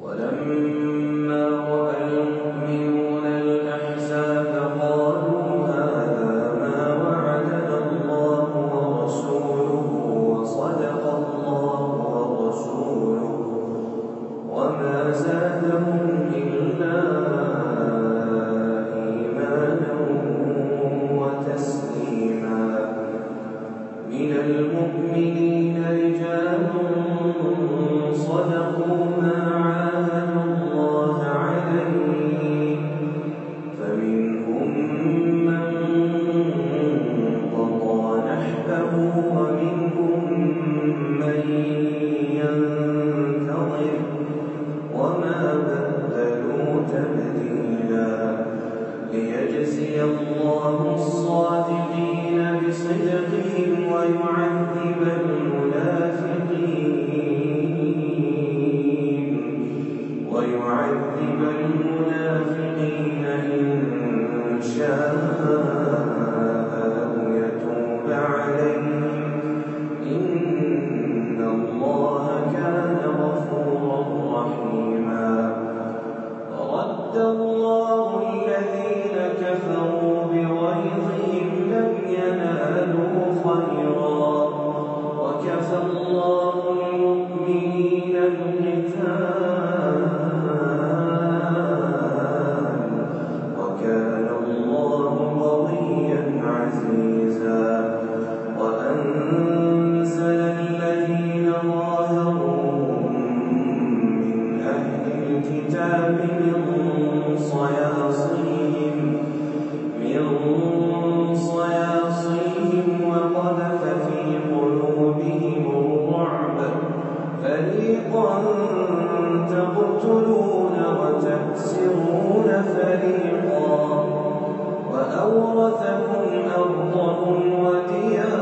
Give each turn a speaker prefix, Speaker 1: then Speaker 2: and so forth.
Speaker 1: ولما رأى المؤمنون الأحزاب قالوا هذا ما وعدنا الله ورسوله وصدق الله ورسوله وما زادهم إلا إيمانا وتسليما. من المؤمنين رجال صدقوا ما عاهدوا الله عليه فمنهم من قضى نحبه ومنهم من ينتظر وما بدلوا تبديلا. ليجزي الله الصادقين بصدقهم ويعذب المنافقين إن شاء أو يتوب عليهم إن الله كان غفورا رحيما. ورد الله الذين كفروا بغيظهم لم ينالوا خيرا وكفى الله المؤمنين القتال وكان الله قويا عزيزا. وأنزل الذين ظاهروهم من أهل الكتاب من صياصيهم وقذف في قلوبهم الرعب فريقا تقتلون وتأسرون فريقا وأورثكم أرضهم وديارهم